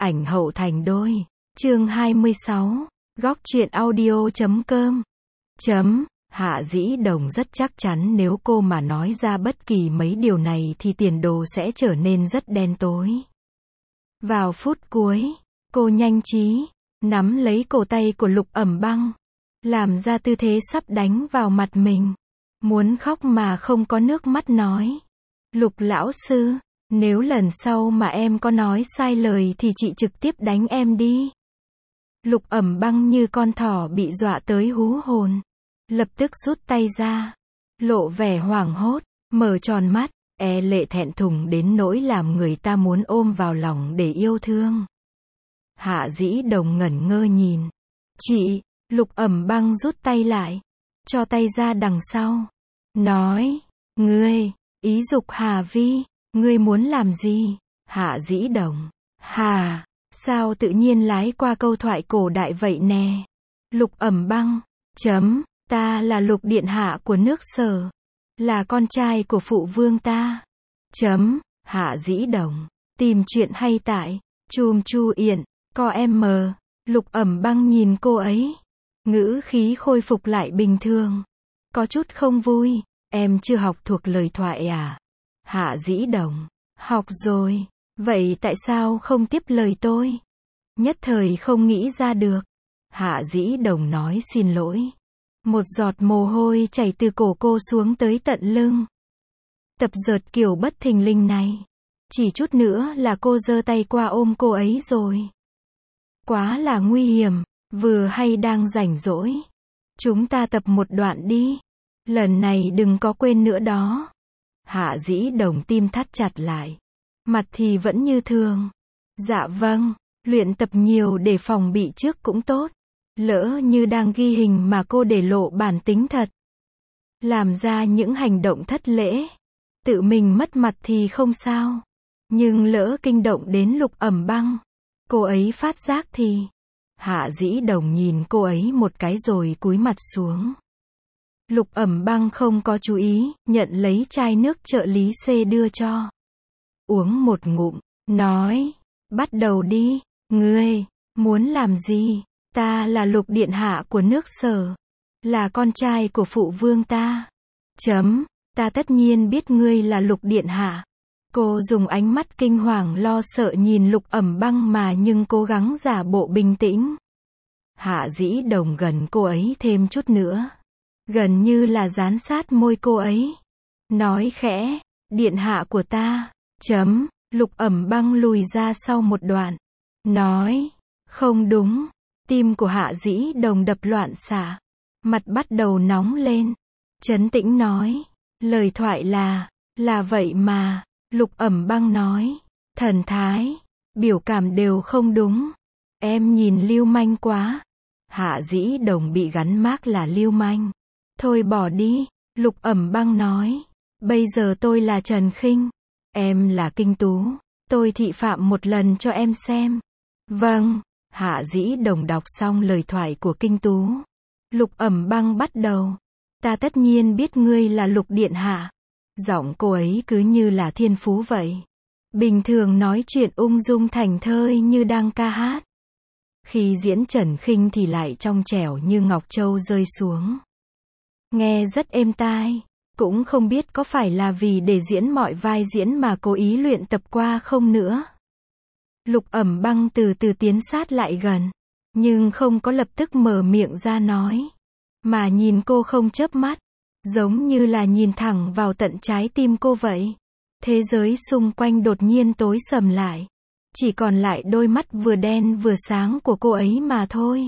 ảnh hậu thành đôi. Chương 26. Góc truyện audio.com. Hạ Dĩ Đồng rất chắc chắn nếu cô mà nói ra bất kỳ mấy điều này thì tiền đồ sẽ trở nên rất đen tối. Vào phút cuối, cô nhanh trí nắm lấy cổ tay của Lục Ẩm Băng, làm ra tư thế sắp đánh vào mặt mình. Muốn khóc mà không có nước mắt nói. Lục lão sư, nếu lần sau mà em có nói sai lời thì chị trực tiếp đánh em đi. Lục Ẩm Băng như con thỏ bị dọa tới hú hồn. Lập tức rút tay ra, lộ vẻ hoảng hốt, mở tròn mắt, lệ thẹn thùng đến nỗi làm người ta muốn ôm vào lòng để yêu thương. Hạ Dĩ Đồng ngẩn ngơ nhìn. Chị, Lục Ẩm Băng rút tay lại, cho tay ra đằng sau. Nói, ngươi, ý dục Hà Vi, ngươi muốn làm gì? Hạ Dĩ Đồng, Hà, sao tự nhiên lái qua câu thoại cổ đại vậy nè? Lục Ẩm Băng, ta là Lục điện hạ của nước Sở, là con trai của phụ vương ta. Hạ Dĩ Đồng, tìm chuyện hay tại Chùm Chu Yển, com. Lục Ẩm Băng nhìn cô ấy, ngữ khí khôi phục lại bình thường, có chút không vui. Em chưa học thuộc lời thoại à? Hạ Dĩ Đồng, học rồi. Vậy tại sao không tiếp lời tôi? Nhất thời không nghĩ ra được. Hạ Dĩ Đồng nói xin lỗi. Một giọt mồ hôi chảy từ cổ cô xuống tới tận lưng. Tập dượt kiểu bất thình lình này, chỉ chút nữa là cô giơ tay qua ôm cô ấy rồi. Quá là nguy hiểm, vừa hay đang rảnh rỗi. Chúng ta tập một đoạn đi. Lần này đừng có quên nữa đó. Hạ Dĩ Đồng tim thắt chặt lại. Mặt thì vẫn như thường. Dạ vâng, luyện tập nhiều để phòng bị trước cũng tốt. Lỡ như đang ghi hình mà cô để lộ bản tính thật, làm ra những hành động thất lễ, tự mình mất mặt thì không sao. Nhưng lỡ kinh động đến Lục Ẩm Băng, cô ấy phát giác thì... Hạ Dĩ Đồng nhìn cô ấy một cái rồi cúi mặt xuống. Lục Ẩm Băng không có chú ý, nhận lấy chai nước trợ lý C đưa cho. Uống một ngụm, nói, bắt đầu đi. Ngươi, muốn làm gì? Ta là Lục điện hạ của nước Sở, là con trai của phụ vương ta. Ta tất nhiên biết ngươi là Lục điện hạ. Cô dùng ánh mắt kinh hoàng lo sợ nhìn Lục Ẩm Băng mà nhưng cố gắng giả bộ bình tĩnh. Hạ Dĩ Đồng gần cô ấy thêm chút nữa, gần như là dán sát môi cô ấy. Nói khẽ, điện hạ của ta. Lục Ẩm Băng lùi ra sau một đoạn. Nói, không đúng. Tim của Hạ Dĩ Đồng đập loạn xạ. Mặt bắt đầu nóng lên. Trấn tĩnh nói, lời thoại là vậy mà. Lục Ẩm Băng nói, thần thái, biểu cảm đều không đúng. Em nhìn lưu manh quá. Hạ Dĩ Đồng bị gắn mác là lưu manh. Thôi bỏ đi. Lục Ẩm Băng nói, bây giờ tôi là Trần Khinh, em là Kinh Tú. Tôi thị phạm một lần cho em xem. Vâng. Hạ Dĩ Đồng đọc xong lời thoại của Kinh Tú. Lục Ẩm Băng bắt đầu. Ta tất nhiên biết ngươi là Lục điện hạ. Giọng cô ấy cứ như là thiên phú vậy. Bình thường nói chuyện ung dung thành thơi như đang ca hát. Khi diễn Trần Khinh thì lại trong trẻo như ngọc châu rơi xuống. Nghe rất êm tai. Cũng không biết có phải là vì để diễn mọi vai diễn mà cố ý luyện tập qua không nữa. Lục Ẩm Băng từ từ tiến sát lại gần, nhưng không có lập tức mở miệng ra nói, mà nhìn cô không chớp mắt, giống như là nhìn thẳng vào tận trái tim cô vậy. Thế giới xung quanh đột nhiên tối sầm lại, chỉ còn lại đôi mắt vừa đen vừa sáng của cô ấy mà thôi.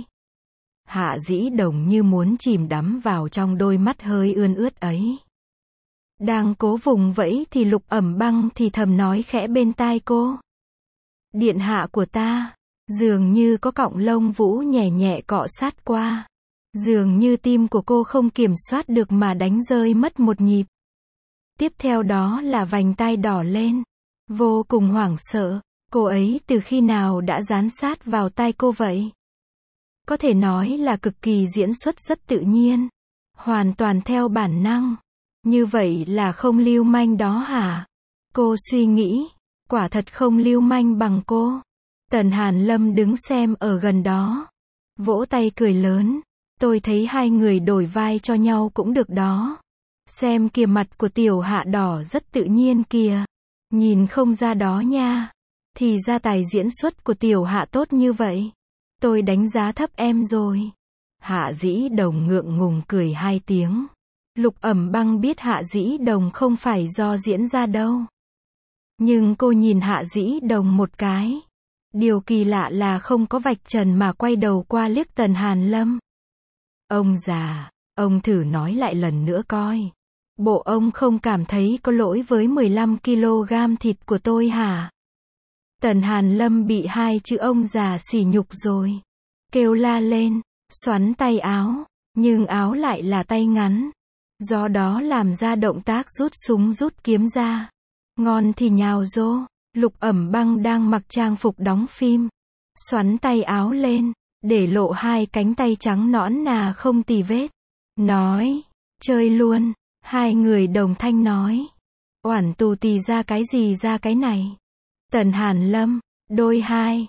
Hạ Dĩ Đồng như muốn chìm đắm vào trong đôi mắt hơi ươn ướt ấy. Đang cố vùng vẫy thì Lục Ẩm Băng thì thầm nói khẽ bên tai cô. Điện hạ của ta. Dường như có cọng lông vũ nhẹ nhẹ cọ sát qua. Dường như tim của cô không kiểm soát được mà đánh rơi mất một nhịp. Tiếp theo đó là vành tai đỏ lên. Vô cùng hoảng sợ. Cô ấy từ khi nào đã dán sát vào tai cô vậy? Có thể nói là cực kỳ diễn xuất rất tự nhiên. Hoàn toàn theo bản năng. Như vậy là không lưu manh đó hả? Cô suy nghĩ. Quả thật không lưu manh bằng cô. Tần Hàn Lâm đứng xem ở gần đó. Vỗ tay cười lớn. Tôi thấy hai người đổi vai cho nhau cũng được đó. Xem kìa, mặt của Tiểu Hạ đỏ rất tự nhiên kìa. Nhìn không ra đó nha. Thì ra tài diễn xuất của Tiểu Hạ tốt như vậy. Tôi đánh giá thấp em rồi. Hạ Dĩ Đồng ngượng ngùng cười hai tiếng. Lục Ẩm Băng biết Hạ Dĩ Đồng không phải do diễn ra đâu. Nhưng cô nhìn Hạ Dĩ Đồng một cái. Điều kỳ lạ là không có vạch trần mà quay đầu qua liếc Tần Hàn Lâm. Ông già, ông thử nói lại lần nữa coi. Bộ ông không cảm thấy có lỗi với 15 kg thịt của tôi hả? Tần Hàn Lâm bị hai chữ ông già sỉ nhục rồi. Kêu la lên, xoắn tay áo, nhưng áo lại là tay ngắn. Do đó làm ra động tác rút súng rút kiếm ra. Ngon thì nhào rô. Lục Ẩm Băng đang mặc trang phục đóng phim. Xoắn tay áo lên, để lộ hai cánh tay trắng nõn nà không tì vết. Nói, chơi luôn. Hai người đồng thanh nói. Oản tù tì ra cái gì ra cái này. Tần Hàn Lâm, đôi hai,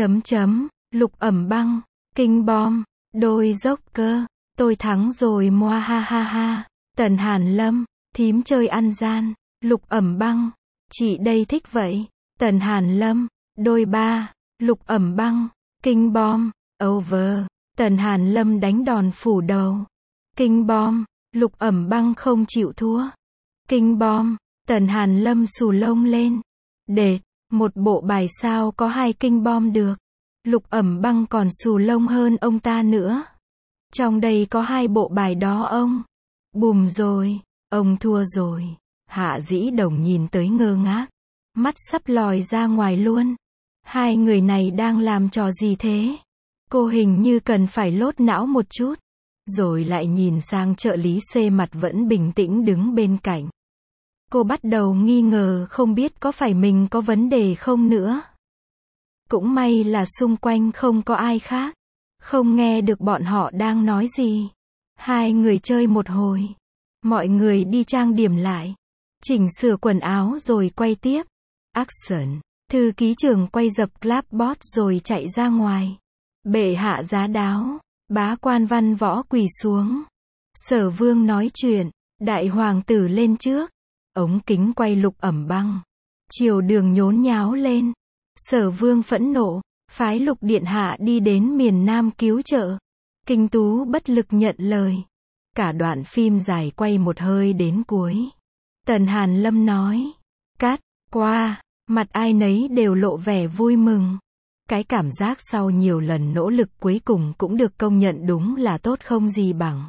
Lục Ẩm Băng, kinh bom, đôi dốc cơ, tôi thắng rồi moa ha ha ha. Tần Hàn Lâm, thím chơi ăn gian. Lục Ẩm Băng, chị đây thích vậy. Tần Hàn Lâm, đôi ba, Lục Ẩm Băng, kinh bom, over. Tần Hàn Lâm đánh đòn phủ đầu. Kinh bom, Lục Ẩm Băng không chịu thua. Kinh bom, Tần Hàn Lâm xù lông lên. Đệt, một bộ bài sao có hai kinh bom được. Lục Ẩm Băng còn xù lông hơn ông ta nữa. Trong đây có hai bộ bài đó ông. Bùm rồi, ông thua rồi. Hạ Dĩ Đồng nhìn tới ngơ ngác. Mắt sắp lòi ra ngoài luôn. Hai người này đang làm trò gì thế? Cô hình như cần phải lốt não một chút. Rồi lại nhìn sang trợ lý C mặt vẫn bình tĩnh đứng bên cạnh. Cô bắt đầu nghi ngờ không biết có phải mình có vấn đề không nữa. Cũng may là xung quanh không có ai khác. Không nghe được bọn họ đang nói gì. Hai người chơi một hồi. Mọi người đi trang điểm lại. Chỉnh sửa quần áo rồi quay tiếp. Action. Thư ký trưởng quay dập clapboard rồi chạy ra ngoài. Bệ hạ giá đáo. Bá quan văn võ quỳ xuống. Sở vương nói chuyện. Đại hoàng tử lên trước. Ống kính quay Lục Ẩm Băng. Triều đường nhốn nháo lên. Sở vương phẫn nộ. Phái Lục điện hạ đi đến miền Nam cứu trợ. Kinh Tú bất lực nhận lời. Cả đoạn phim dài quay một hơi đến cuối. Tần Hàn Lâm nói. Cắt, qua. Mặt ai nấy đều lộ vẻ vui mừng. Cái cảm giác sau nhiều lần nỗ lực cuối cùng cũng được công nhận đúng là tốt không gì bằng.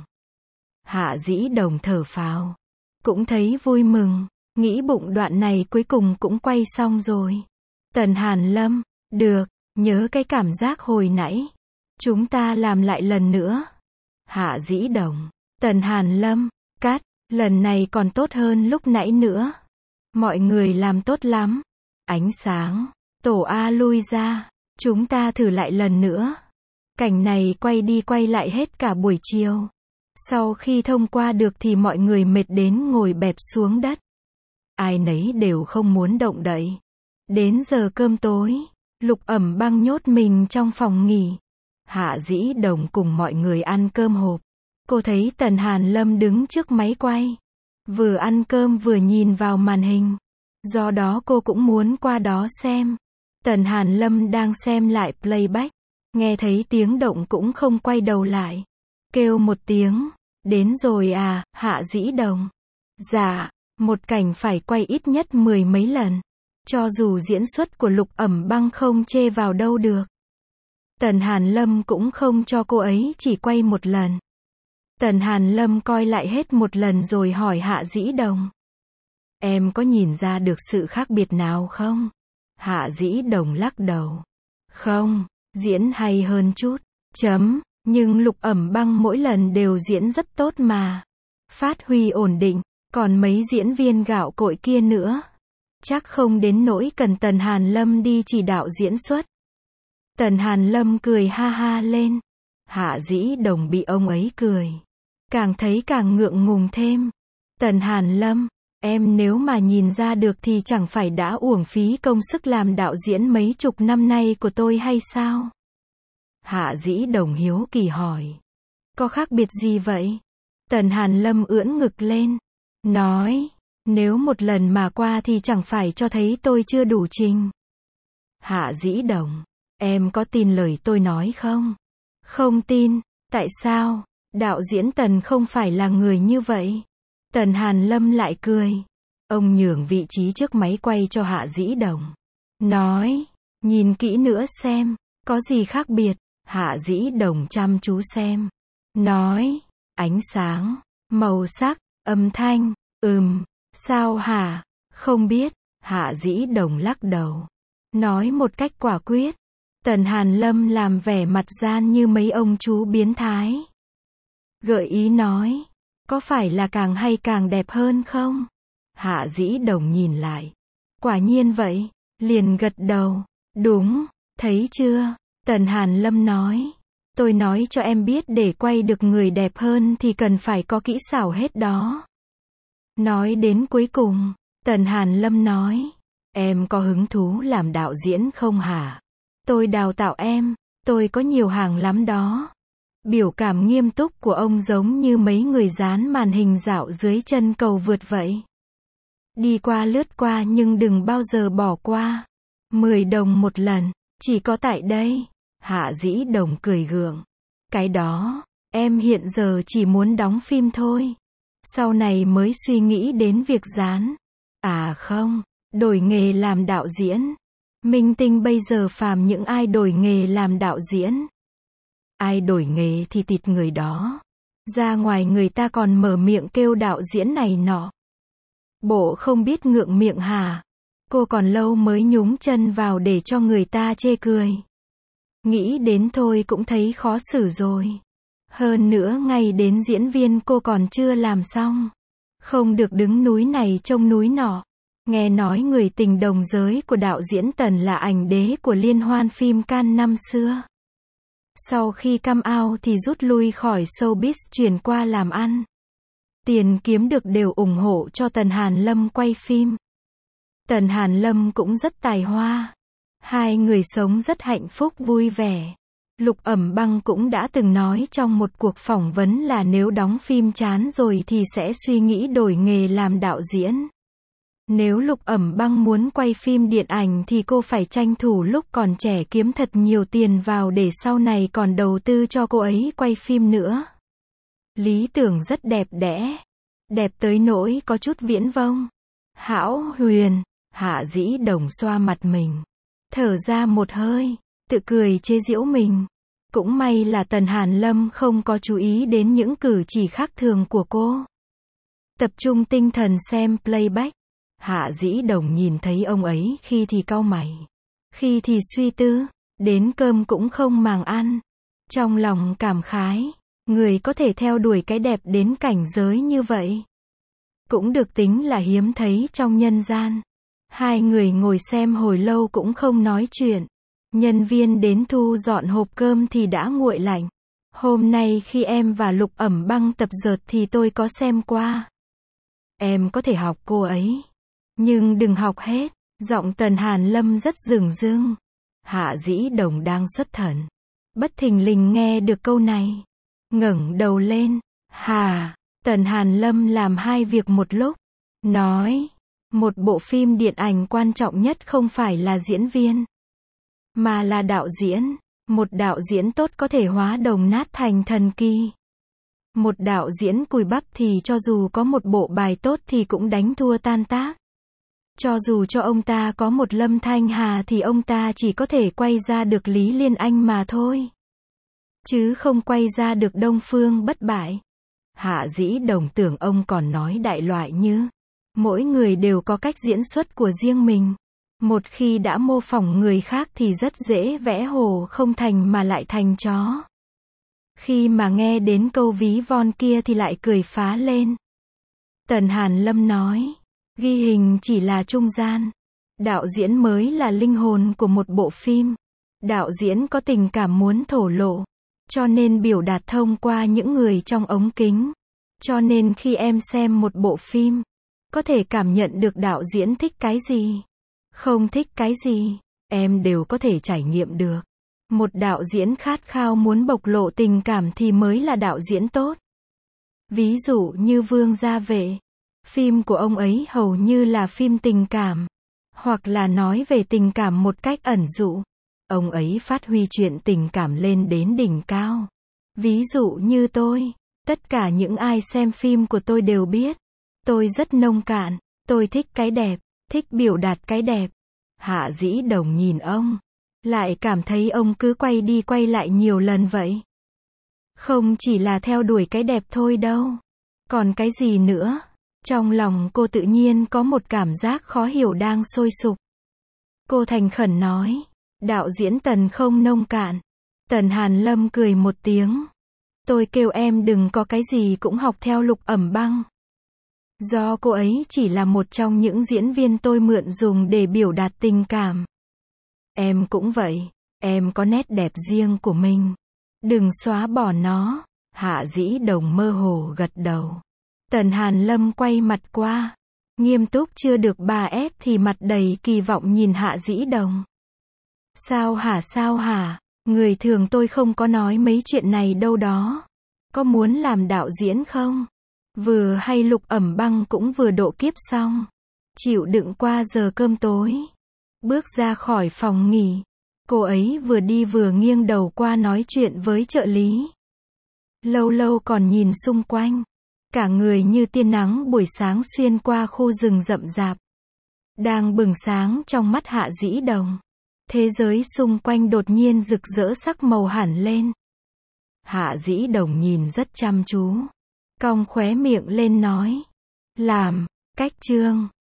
Hạ Dĩ Đồng thở phào. Cũng thấy vui mừng. Nghĩ bụng đoạn này cuối cùng cũng quay xong rồi. Tần Hàn Lâm. Được, nhớ cái cảm giác hồi nãy. Chúng ta làm lại lần nữa. Hạ Dĩ Đồng. Tần Hàn Lâm. Cắt, lần này còn tốt hơn lúc nãy nữa. Mọi người làm tốt lắm. Ánh sáng. Tổ A lui ra. Chúng ta thử lại lần nữa. Cảnh này quay đi quay lại hết cả buổi chiều. Sau khi thông qua được thì mọi người mệt đến ngồi bẹp xuống đất. Ai nấy đều không muốn động đậy. Đến giờ cơm tối, Lục Ẩm Băng nhốt mình trong phòng nghỉ. Hạ Dĩ Đồng cùng mọi người ăn cơm hộp. Cô thấy Tần Hàn Lâm đứng trước máy quay. Vừa ăn cơm vừa nhìn vào màn hình. Do đó cô cũng muốn qua đó xem. Tần Hàn Lâm đang xem lại playback. Nghe thấy tiếng động cũng không quay đầu lại. Kêu một tiếng. Đến rồi à, Hạ Dĩ Đồng. Dạ, một cảnh phải quay ít nhất 10 mấy lần. Cho dù diễn xuất của Lục Ẩm Băng không chê vào đâu được. Tần Hàn Lâm cũng không cho cô ấy chỉ quay một lần. Tần Hàn Lâm coi lại hết một lần rồi hỏi Hạ Dĩ Đồng. Em có nhìn ra được sự khác biệt nào không? Hạ Dĩ Đồng lắc đầu. Không, diễn hay hơn chút. Nhưng Lục Ẩm Băng mỗi lần đều diễn rất tốt mà. Phát huy ổn định, còn mấy diễn viên gạo cội kia nữa. Chắc không đến nỗi cần Tần Hàn Lâm đi chỉ đạo diễn xuất. Tần Hàn Lâm cười ha ha lên. Hạ Dĩ Đồng bị ông ấy cười. Càng thấy càng ngượng ngùng thêm. Tần Hàn Lâm, Em nếu mà nhìn ra được thì chẳng phải đã uổng phí công sức làm đạo diễn mấy chục năm nay của tôi hay sao? Hạ Dĩ Đồng hiếu kỳ hỏi. Có khác biệt gì vậy? Tần Hàn Lâm ưỡn ngực lên, nói, nếu một lần mà qua thì chẳng phải cho thấy tôi chưa đủ trình. Hạ Dĩ Đồng, em có tin lời tôi nói không? Không tin. Tại sao? Đạo diễn Tần không phải là người như vậy. Tần Hàn Lâm lại cười. Ông nhường vị trí trước máy quay cho Hạ Dĩ Đồng. Nói, nhìn kỹ nữa xem, có gì khác biệt. Hạ Dĩ Đồng chăm chú xem. Nói, ánh sáng, màu sắc, âm thanh, sao hả? Không biết. Hạ Dĩ Đồng lắc đầu. Nói một cách quả quyết. Tần Hàn Lâm làm vẻ mặt gian như mấy ông chú biến thái. Gợi ý nói, có phải là càng hay càng đẹp hơn không? Hạ Dĩ Đồng nhìn lại. Quả nhiên vậy. Liền gật đầu. Đúng, thấy chưa? Tần Hàn Lâm nói. Tôi nói cho em biết để quay được người đẹp hơn thì cần phải có kỹ xảo hết đó. Nói đến cuối cùng, Tần Hàn Lâm nói. Em có hứng thú làm đạo diễn không hả? Tôi đào tạo em, tôi có nhiều hàng lắm đó. Biểu cảm nghiêm túc của ông giống như mấy người dán màn hình dạo dưới chân cầu vượt vậy. Đi qua lướt qua nhưng đừng bao giờ bỏ qua. 10 đồng một lần, chỉ có tại đây. Hạ Dĩ Đồng cười gượng. Cái đó, em hiện giờ chỉ muốn đóng phim thôi. Sau này mới suy nghĩ đến việc dán. À không, đổi nghề làm đạo diễn. Minh tinh bây giờ phàm những ai đổi nghề làm đạo diễn. Ai đổi nghề thì tịt người đó. Ra ngoài người ta còn mở miệng kêu đạo diễn này nọ. Bộ không biết ngượng miệng hả? Cô còn lâu mới nhúng chân vào để cho người ta chê cười. Nghĩ đến thôi cũng thấy khó xử rồi. Hơn nữa ngay đến diễn viên cô còn chưa làm xong. Không được đứng núi này trông núi nọ. Nghe nói người tình đồng giới của đạo diễn Tần là ảnh đế của liên hoan phim Cannes năm xưa. Sau khi come out thì rút lui khỏi showbiz chuyển qua làm ăn. Tiền kiếm được đều ủng hộ cho Tần Hàn Lâm quay phim. Tần Hàn Lâm cũng rất tài hoa. Hai người sống rất hạnh phúc vui vẻ. Lục Ẩm Băng cũng đã từng nói trong một cuộc phỏng vấn là nếu đóng phim chán rồi thì sẽ suy nghĩ đổi nghề làm đạo diễn. Nếu Lục Ẩm Băng muốn quay phim điện ảnh thì cô phải tranh thủ lúc còn trẻ kiếm thật nhiều tiền vào để sau này còn đầu tư cho cô ấy quay phim nữa. Lý tưởng rất đẹp đẽ. Đẹp tới nỗi có chút viễn vông. Hão huyền. Hạ Dĩ Đồng xoa mặt mình. Thở ra một hơi. Tự cười chế giễu mình. Cũng may là Tần Hàn Lâm không có chú ý đến những cử chỉ khác thường của cô. Tập trung tinh thần xem playback. Hạ Dĩ Đồng nhìn thấy ông ấy khi thì cau mày. Khi thì suy tư. Đến cơm cũng không màng ăn. Trong lòng cảm khái. Người có thể theo đuổi cái đẹp đến cảnh giới như vậy. Cũng được tính là hiếm thấy trong nhân gian. Hai người ngồi xem hồi lâu cũng không nói chuyện. Nhân viên đến thu dọn hộp cơm thì đã nguội lạnh. Hôm nay khi em và Lục Ẩm Băng tập dượt thì tôi có xem qua. Em có thể học cô ấy. Nhưng đừng học hết. Giọng Tần Hàn Lâm rất dửng dưng. Hạ Dĩ Đồng đang xuất thần. Bất thình lình nghe được câu này. Ngẩng đầu lên. Hà. Tần Hàn Lâm làm hai việc một lúc. Nói. Một bộ phim điện ảnh quan trọng nhất không phải là diễn viên. Mà là đạo diễn. Một đạo diễn tốt có thể hóa đồng nát thành thần kỳ. Một đạo diễn cùi bắp thì cho dù có một bộ bài tốt thì cũng đánh thua tan tác. Cho dù cho ông ta có một Lâm Thanh Hà thì ông ta chỉ có thể quay ra được Lý Liên Anh mà thôi. Chứ không quay ra được Đông Phương Bất Bại. Hạ Dĩ Đồng tưởng ông còn nói đại loại như mỗi người đều có cách diễn xuất của riêng mình. Một khi đã mô phỏng người khác thì rất dễ vẽ hồ không thành mà lại thành chó. Khi mà nghe đến câu ví von kia thì lại cười phá lên. Tần Hàn Lâm nói, ghi hình chỉ là trung gian. Đạo diễn mới là linh hồn của một bộ phim. Đạo diễn có tình cảm muốn thổ lộ. Cho nên biểu đạt thông qua những người trong ống kính. Cho nên khi em xem một bộ phim, có thể cảm nhận được đạo diễn thích cái gì, không thích cái gì, em đều có thể trải nghiệm được. Một đạo diễn khát khao muốn bộc lộ tình cảm thì mới là đạo diễn tốt. Ví dụ như Vương Gia Vệ, phim của ông ấy hầu như là phim tình cảm, hoặc là nói về tình cảm một cách ẩn dụ. Ông ấy phát huy chuyện tình cảm lên đến đỉnh cao. Ví dụ như tôi, tất cả những ai xem phim của tôi đều biết, tôi rất nông cạn, tôi thích cái đẹp, thích biểu đạt cái đẹp. Hạ Dĩ Đồng nhìn ông, lại cảm thấy ông cứ quay đi quay lại nhiều lần vậy. Không chỉ là theo đuổi cái đẹp thôi đâu. Còn cái gì nữa? Trong lòng cô tự nhiên có một cảm giác khó hiểu đang sôi sục. Cô thành khẩn nói, đạo diễn Tần không nông cạn. Tần Hàn Lâm cười một tiếng. Tôi kêu em đừng có cái gì cũng học theo Lục Ẩm Băng. Do cô ấy chỉ là một trong những diễn viên tôi mượn dùng để biểu đạt tình cảm. Em cũng vậy, em có nét đẹp riêng của mình. Đừng xóa bỏ nó. Hạ Dĩ Đồng mơ hồ gật đầu. Tần Hàn Lâm quay mặt qua. Nghiêm túc chưa được 3S thì mặt đầy kỳ vọng nhìn Hạ Dĩ Đồng. Sao hả? Người thường tôi không có nói mấy chuyện này đâu đó. Có muốn làm đạo diễn không? Vừa hay Lục Ẩm Băng cũng vừa độ kiếp xong. Chịu đựng qua giờ cơm tối. Bước ra khỏi phòng nghỉ. Cô ấy vừa đi vừa nghiêng đầu qua nói chuyện với trợ lý. Lâu lâu còn nhìn xung quanh. Cả người như tia nắng buổi sáng xuyên qua khu rừng rậm rạp. Đang bừng sáng trong mắt Hạ Dĩ Đồng. Thế giới xung quanh đột nhiên rực rỡ sắc màu hẳn lên. Hạ Dĩ Đồng nhìn rất chăm chú. Cong khóe miệng lên nói. Làm, cách chương.